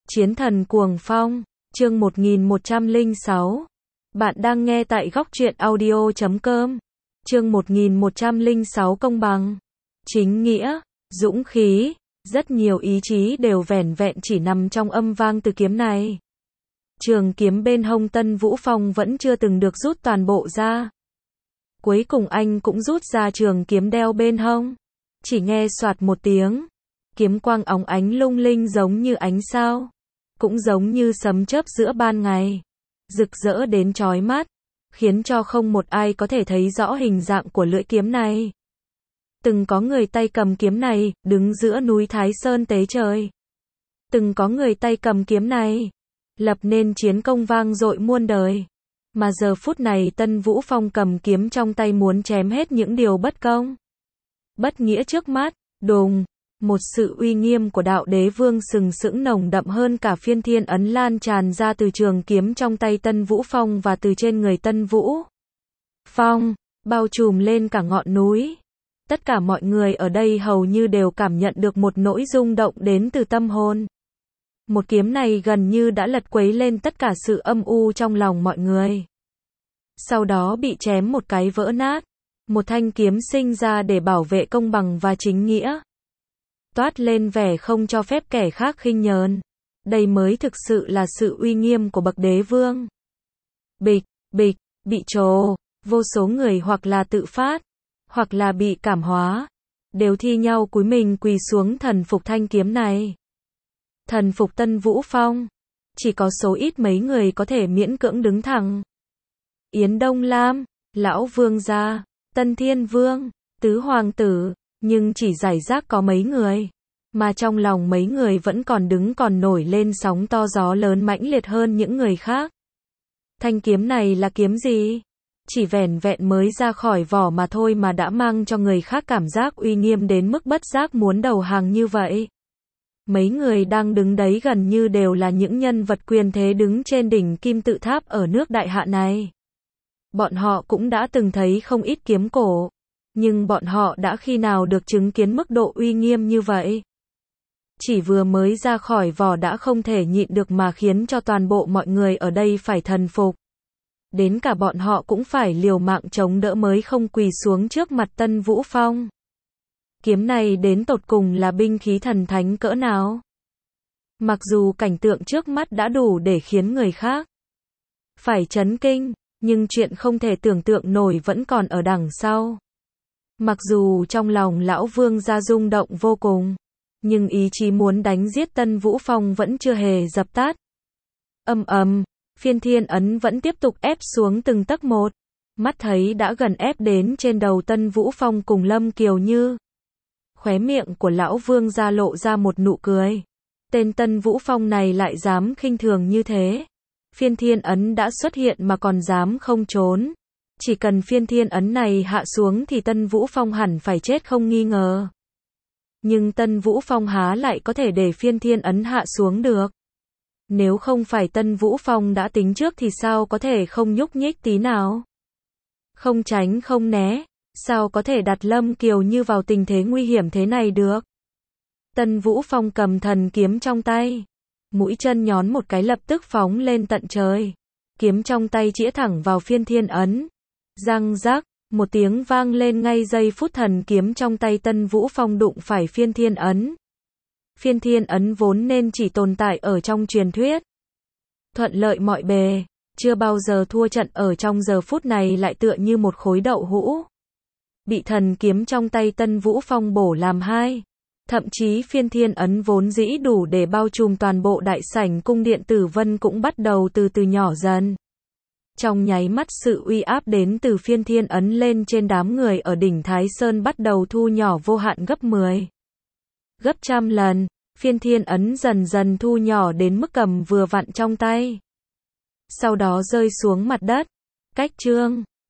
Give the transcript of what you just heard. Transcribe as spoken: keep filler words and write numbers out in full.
Chiến thần cuồng phong, chương một nghìn một trăm lẻ sáu. Bạn đang nghe tại góc truyện audio chấm com. Chương một nghìn một trăm lẻ sáu công bằng, chính nghĩa, dũng khí, rất nhiều ý chí đều vẻn vẹn chỉ nằm trong âm vang từ kiếm này. Trường kiếm bên hông Tân Vũ Phong vẫn chưa từng được rút toàn bộ ra. Cuối cùng anh cũng rút ra trường kiếm đeo bên hông. Chỉ nghe soạt một tiếng, kiếm quang óng ánh lung linh giống như ánh sao, cũng giống như sấm chớp giữa ban ngày, rực rỡ đến chói mắt, khiến cho không một ai có thể thấy rõ hình dạng của lưỡi kiếm này. Từng có người tay cầm kiếm này, đứng giữa núi Thái Sơn tế trời. Từng có người tay cầm kiếm này, lập nên chiến công vang dội muôn đời. Mà giờ phút này Tân Vũ Phong cầm kiếm trong tay muốn chém hết những điều bất công, bất nghĩa trước mắt. Đùng, một sự uy nghiêm của đạo đế vương sừng sững nồng đậm hơn cả phiên thiên ấn lan tràn ra từ trường kiếm trong tay Tân Vũ Phong và từ trên người Tân Vũ Phong, bao trùm lên cả ngọn núi. Tất cả mọi người ở đây hầu như đều cảm nhận được một nỗi rung động đến từ tâm hồn. Một kiếm này gần như đã lật quấy lên tất cả sự âm u trong lòng mọi người. Sau đó bị chém một cái vỡ nát. Một thanh kiếm sinh ra để bảo vệ công bằng và chính nghĩa. Toát lên vẻ không cho phép kẻ khác khinh nhờn. Đây mới thực sự là sự uy nghiêm của bậc đế vương. Bịch, bịch, bị trồ, vô số người hoặc là tự phát, hoặc là bị cảm hóa, đều thi nhau cúi mình quỳ xuống thần phục thanh kiếm này. Thần phục Tân Vũ Phong. Chỉ có số ít mấy người có thể miễn cưỡng đứng thẳng. Yến Đông Lam, Lão Vương gia, Tân Thiên Vương, Tứ Hoàng tử, nhưng chỉ rải rác có mấy người. Mà trong lòng mấy người vẫn còn đứng còn nổi lên sóng to gió lớn mãnh liệt hơn những người khác. Thanh kiếm này là kiếm gì? Chỉ vẻn vẹn mới ra khỏi vỏ mà thôi mà đã mang cho người khác cảm giác uy nghiêm đến mức bất giác muốn đầu hàng như vậy. Mấy người đang đứng đấy gần như đều là những nhân vật quyền thế đứng trên đỉnh kim tự tháp ở nước Đại Hạ này. Bọn họ cũng đã từng thấy không ít kiếm cổ, nhưng bọn họ đã khi nào được chứng kiến mức độ uy nghiêm như vậy. Chỉ vừa mới ra khỏi vỏ đã không thể nhịn được mà khiến cho toàn bộ mọi người ở đây phải thần phục. Đến cả bọn họ cũng phải liều mạng chống đỡ mới không quỳ xuống trước mặt Tân Vũ Phong. Kiếm này đến tột cùng là binh khí thần thánh cỡ nào? Mặc dù cảnh tượng trước mắt đã đủ để khiến người khác phải chấn kinh, nhưng chuyện không thể tưởng tượng nổi vẫn còn ở đằng sau. Mặc dù trong lòng lão vương gia rung động vô cùng, nhưng ý chí muốn đánh giết Tân Vũ Phong vẫn chưa hề dập tắt. Âm ầm, phiên thiên ấn vẫn tiếp tục ép xuống từng tấc một, mắt thấy đã gần ép đến trên đầu Tân Vũ Phong cùng Lâm Kiều Như. Khóe miệng của lão vương gia lộ ra một nụ cười. Tên Tân Vũ Phong này lại dám khinh thường như thế. Phiên thiên ấn đã xuất hiện mà còn dám không trốn. Chỉ cần phiên thiên ấn này hạ xuống thì Tân Vũ Phong hẳn phải chết không nghi ngờ. Nhưng Tân Vũ Phong há lại có thể để phiên thiên ấn hạ xuống được. Nếu không phải Tân Vũ Phong đã tính trước thì sao có thể không nhúc nhích tí nào. Không tránh không né, sao có thể đặt Lâm Kiều Như vào tình thế nguy hiểm thế này được. Tân Vũ Phong cầm thần kiếm trong tay. Mũi chân nhón một cái lập tức phóng lên tận trời. Kiếm trong tay chĩa thẳng vào phiên thiên ấn. Răng rắc, một tiếng vang lên ngay giây phút thần kiếm trong tay Tân Vũ Phong đụng phải phiên thiên ấn. Phiên thiên ấn vốn nên chỉ tồn tại ở trong truyền thuyết. Thuận lợi mọi bề, chưa bao giờ thua trận ở trong giờ phút này lại tựa như một khối đậu hũ. Bị thần kiếm trong tay Tân Vũ Phong bổ làm hai. Thậm chí phiên thiên ấn vốn dĩ đủ để bao trùm toàn bộ đại sảnh cung điện Tử Vân cũng bắt đầu từ từ nhỏ dần. Trong nháy mắt sự uy áp đến từ phiên thiên ấn lên trên đám người ở đỉnh Thái Sơn bắt đầu thu nhỏ vô hạn gấp mười. Gấp trăm lần, phiên thiên ấn dần dần thu nhỏ đến mức cầm vừa vặn trong tay. Sau đó rơi xuống mặt đất. Cách chương